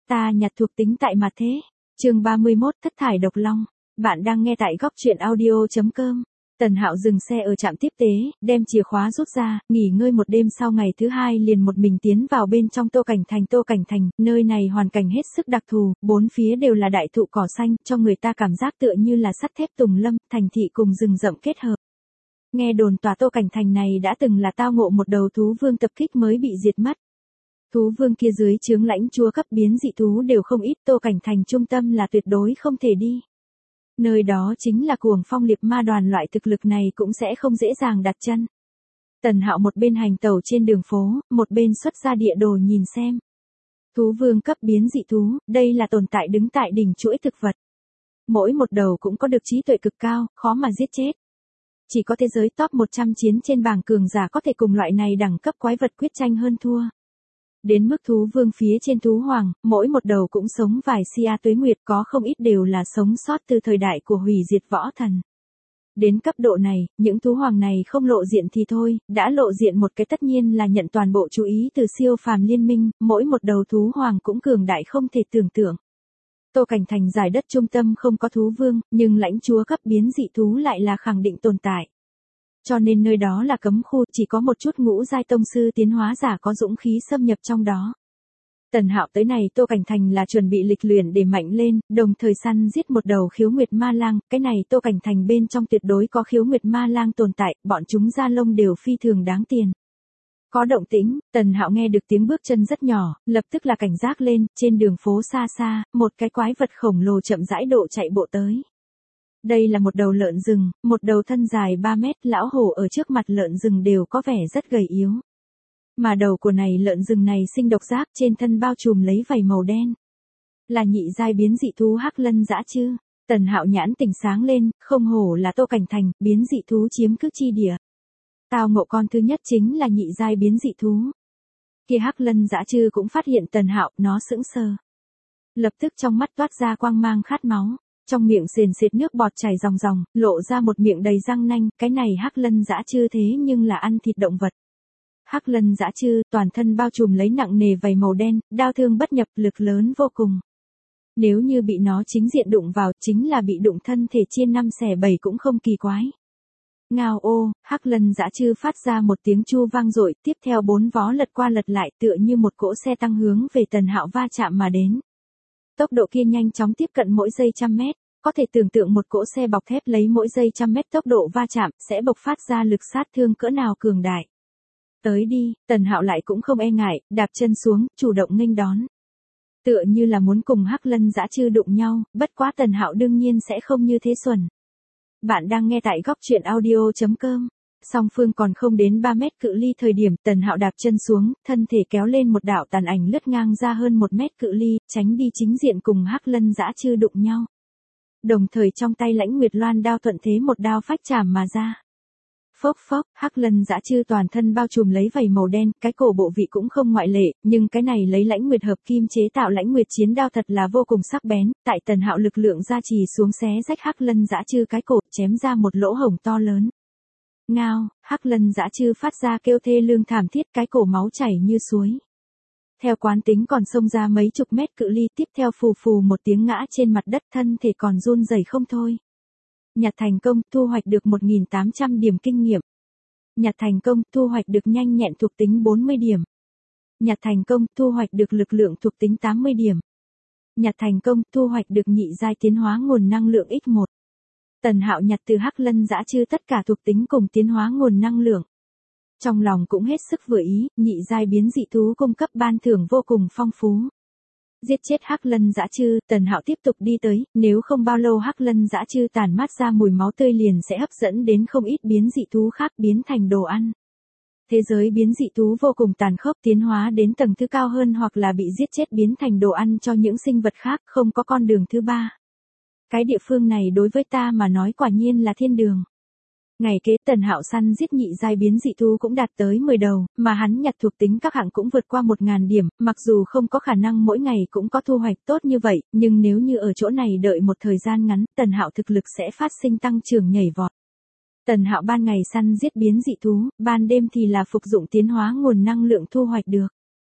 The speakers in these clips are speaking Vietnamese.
Ta nhặt thuộc tính tại mặt thế. Chương 31 Thất thải độc long. Bạn đang nghe tại góc truyện audio.com. Tần Hạo dừng xe ở trạm tiếp tế, đem chìa khóa rút ra, nghỉ ngơi một đêm sau ngày thứ hai liền một mình tiến vào bên trong Tô Cảnh Thành. Tô Cảnh Thành, nơi này hoàn cảnh hết sức đặc thù, bốn phía đều là đại thụ cỏ xanh, cho người ta cảm giác tựa như là sắt thép tùng lâm, thành thị cùng rừng rậm kết hợp. Nghe đồn tòa Tô Cảnh Thành này đã từng là tao ngộ một đầu thú vương tập kích mới bị diệt mất. Thú vương kia dưới trướng lãnh chúa cấp biến dị thú đều không ít, Tô Cảnh Thành trung tâm là tuyệt đối không thể đi. Nơi đó chính là Cuồng Phong Liệp Ma đoàn, loại thực lực này cũng sẽ không dễ dàng đặt chân. Tần Hạo một bên hành tẩu trên đường phố, một bên xuất ra địa đồ nhìn xem. Thú vương cấp biến dị thú, đây là tồn tại đứng tại đỉnh chuỗi thực vật. Mỗi một đầu cũng có được trí tuệ cực cao, khó mà giết chết. Chỉ có thế giới top 100 chiến trên bảng cường giả có thể cùng loại này đẳng cấp quái vật quyết tranh hơn thua. Đến mức thú vương phía trên thú hoàng, mỗi một đầu cũng sống vài sia tuế nguyệt, có không ít đều là sống sót từ thời đại của hủy diệt võ thần. Đến cấp độ này, những thú hoàng này không lộ diện thì thôi, đã lộ diện một cái tất nhiên là nhận toàn bộ chú ý từ siêu phàm liên minh, mỗi một đầu thú hoàng cũng cường đại không thể tưởng tượng. Tô Cảnh Thành giải đất trung tâm không có thú vương, nhưng lãnh chúa cấp biến dị thú lại là khẳng định tồn tại. Cho nên nơi đó là cấm khu, chỉ có một chút ngũ giai tông sư tiến hóa giả có dũng khí xâm nhập trong đó. Tần Hạo tới này Tô Cảnh Thành là chuẩn bị lịch luyện để mạnh lên, đồng thời săn giết một đầu khiếu nguyệt ma lang, cái này Tô Cảnh Thành bên trong tuyệt đối có khiếu nguyệt ma lang tồn tại, bọn chúng da lông đều phi thường đáng tiền. Có động tĩnh, Tần Hạo nghe được tiếng bước chân rất nhỏ, lập tức là cảnh giác lên, trên đường phố xa xa, một cái quái vật khổng lồ chậm rãi độ chạy bộ tới. Đây là một đầu lợn rừng, một đầu thân dài 3 mét, lão hổ ở trước mặt lợn rừng đều có vẻ rất gầy yếu. Mà đầu của này lợn rừng này sinh độc giác, trên thân bao trùm lấy vảy màu đen. Là nhị giai biến dị thú Hắc Lân Dã Trư. Tần Hạo nhãn tỉnh sáng lên, không hổ là Tô Cảnh Thành, biến dị thú chiếm cứ chi địa. Tao ngộ con thứ nhất chính là nhị giai biến dị thú. Kia Hắc Lân Dã Trư cũng phát hiện Tần Hạo, nó sững sờ. Lập tức trong mắt toát ra quang mang khát máu. Trong miệng sền sệt nước bọt chảy ròng ròng, lộ ra một miệng đầy răng nanh, cái này Hắc Lân Dã Trư thế nhưng là ăn thịt động vật. Hắc Lân Dã Trư, toàn thân bao trùm lấy nặng nề vảy màu đen, đao thương bất nhập, lực lớn vô cùng. Nếu như bị nó chính diện đụng vào, chính là bị đụng thân thể chia 5 xẻ 7 cũng không kỳ quái. Ngao ô, Hắc Lân Dã Trư phát ra một tiếng chu vang dội, tiếp theo 4 vó lật qua lật lại tựa như một cỗ xe tăng hướng về Tần Hạo va chạm mà đến. Tốc độ kia nhanh chóng tiếp cận mỗi giây 100 mét, có thể tưởng tượng một cỗ xe bọc thép lấy mỗi giây 100 mét tốc độ va chạm sẽ bộc phát ra lực sát thương cỡ nào cường đại. Tới đi, Tần Hạo lại cũng không e ngại, đạp chân xuống, chủ động nghênh đón. Tựa như là muốn cùng Hắc Lân Dã Trư đụng nhau, bất quá Tần Hạo đương nhiên sẽ không như thế xuẩn. Bạn đang nghe tại góc truyện audio.com. Song phương còn không đến 3 mét cự ly thời điểm Tần Hạo đạp chân xuống, thân thể kéo lên một đạo tàn ảnh lướt ngang ra hơn 1 mét cự ly, tránh đi chính diện cùng Hắc Lân Dã Trư đụng nhau. Đồng thời trong tay Lãnh Nguyệt Loan đao thuận thế một đao phách chảm mà ra. Phốc phốc, Hắc Lân Dã Trư toàn thân bao trùm lấy vảy màu đen, cái cổ bộ vị cũng không ngoại lệ, nhưng cái này lấy Lãnh Nguyệt hợp kim chế tạo Lãnh Nguyệt chiến đao thật là vô cùng sắc bén, tại Tần Hạo lực lượng gia trì xuống xé rách Hắc Lân Dã Trư cái cổ, chém ra một lỗ hổng to lớn. Ngao, Hắc Lân Dã Trư phát ra kêu thê lương thảm thiết, cái cổ máu chảy như suối. Theo quán tính còn xông ra mấy chục mét cự ly, tiếp theo phù phù một tiếng ngã trên mặt đất, thân thể còn run rẩy không thôi. Nhặt thành công, thu hoạch được 1.800 điểm kinh nghiệm. Nhặt thành công, thu hoạch được nhanh nhẹn thuộc tính 40 điểm. Nhặt thành công, thu hoạch được lực lượng thuộc tính 80 điểm. Nhặt thành công, thu hoạch được nhị giai tiến hóa nguồn năng lượng x1. Tần Hạo nhặt từ Hắc Lân Dã Trư tất cả thuộc tính cùng tiến hóa nguồn năng lượng. Trong lòng cũng hết sức vừa ý, nhị giai biến dị thú cung cấp ban thưởng vô cùng phong phú. Giết chết Hắc Lân Dã Trư, Tần Hạo tiếp tục đi tới, nếu không bao lâu Hắc Lân Dã Trư tản mát ra mùi máu tươi liền sẽ hấp dẫn đến không ít biến dị thú khác biến thành đồ ăn. Thế giới biến dị thú vô cùng tàn khốc, tiến hóa đến tầng thứ cao hơn hoặc là bị giết chết biến thành đồ ăn cho những sinh vật khác, không có con đường thứ ba. Cái địa phương này đối với ta mà nói quả nhiên là thiên đường. Ngày kế Tần Hạo săn giết nhị giai biến dị thú cũng đạt tới 10 đầu, mà hắn nhặt thuộc tính các hạng cũng vượt qua 1.000 điểm, mặc dù không có khả năng mỗi ngày cũng có thu hoạch tốt như vậy, nhưng nếu như ở chỗ này đợi một thời gian ngắn, Tần Hạo thực lực sẽ phát sinh tăng trưởng nhảy vọt. Tần Hạo ban ngày săn giết biến dị thú, ban đêm thì là phục dụng tiến hóa nguồn năng lượng thu hoạch được.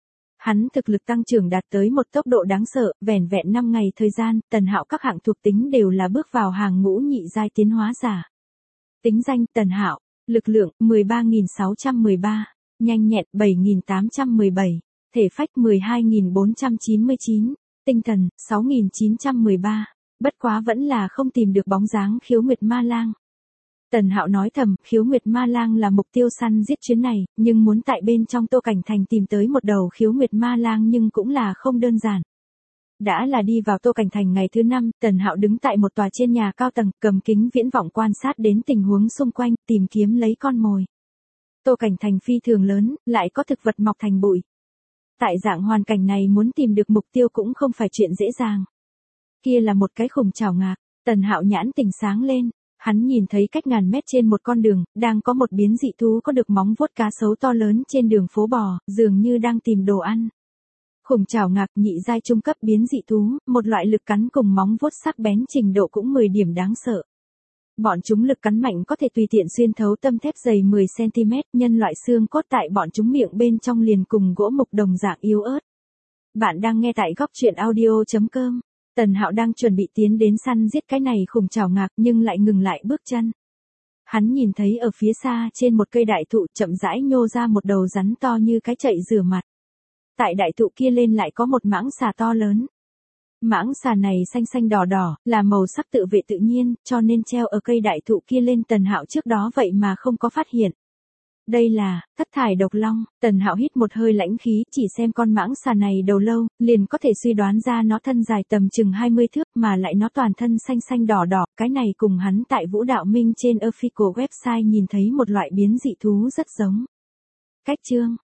Hắn thực lực tăng trưởng đạt tới một tốc độ đáng sợ, vẻn vẹn 5 ngày thời gian, Tần Hạo các hạng thuộc tính đều là bước vào hàng ngũ nhị giai tiến hóa giả. Tính danh Tần Hạo, lực lượng 13.613, nhanh nhẹn 7.817, thể phách 12.499, tinh thần 6.913, bất quá vẫn là không tìm được bóng dáng Khiếu Nguyệt Ma Lang. Tần Hạo nói thầm, Khiếu Nguyệt Ma Lang là mục tiêu săn giết chuyến này, nhưng muốn tại bên trong Tô Cảnh Thành tìm tới một đầu Khiếu Nguyệt Ma Lang nhưng cũng là không đơn giản. Đã là đi vào Tô Cảnh Thành ngày thứ 5, Tần Hạo đứng tại một tòa trên nhà cao tầng, cầm kính viễn vọng quan sát đến tình huống xung quanh, tìm kiếm lấy con mồi. Tô Cảnh Thành phi thường lớn, lại có thực vật mọc thành bụi. Tại dạng hoàn cảnh này muốn tìm được mục tiêu cũng không phải chuyện dễ dàng. Kia là một cái khủng chảo ngạc, Tần Hạo nhãn tỉnh sáng lên. Hắn nhìn thấy cách ngàn mét trên một con đường, đang có một biến dị thú có được móng vuốt cá sấu to lớn trên đường phố bò, dường như đang tìm đồ ăn. Khủng chảo ngạc nhị giai trung cấp biến dị thú, một loại lực cắn cùng móng vuốt sắc bén trình độ cũng 10 điểm đáng sợ. Bọn chúng lực cắn mạnh có thể tùy tiện xuyên thấu tấm thép dày 10cm, nhân loại xương cốt tại bọn chúng miệng bên trong liền cùng gỗ mục đồng dạng yếu ớt. Bạn đang nghe tại góc truyện audio.com. Tần Hạo đang chuẩn bị tiến đến săn giết cái này khủng chảo ngạc nhưng lại ngừng lại bước chân. Hắn nhìn thấy ở phía xa trên một cây đại thụ chậm rãi nhô ra một đầu rắn to như cái chậy rửa mặt. Tại đại thụ kia lên lại có một mãng xà to lớn. Mãng xà này xanh xanh đỏ đỏ, là màu sắc tự vệ tự nhiên, cho nên treo ở cây đại thụ kia lên. Tần Hạo trước đó vậy mà không có phát hiện. Đây là thất thải độc long. Tần Hạo hít một hơi lãnh khí, chỉ xem con mãng xà này đầu lâu, liền có thể suy đoán ra nó thân dài tầm chừng 20 thước, mà lại nó toàn thân xanh xanh đỏ đỏ. Cái này cùng hắn tại Vũ Đạo Minh trên official website nhìn thấy một loại biến dị thú rất giống. Cách chương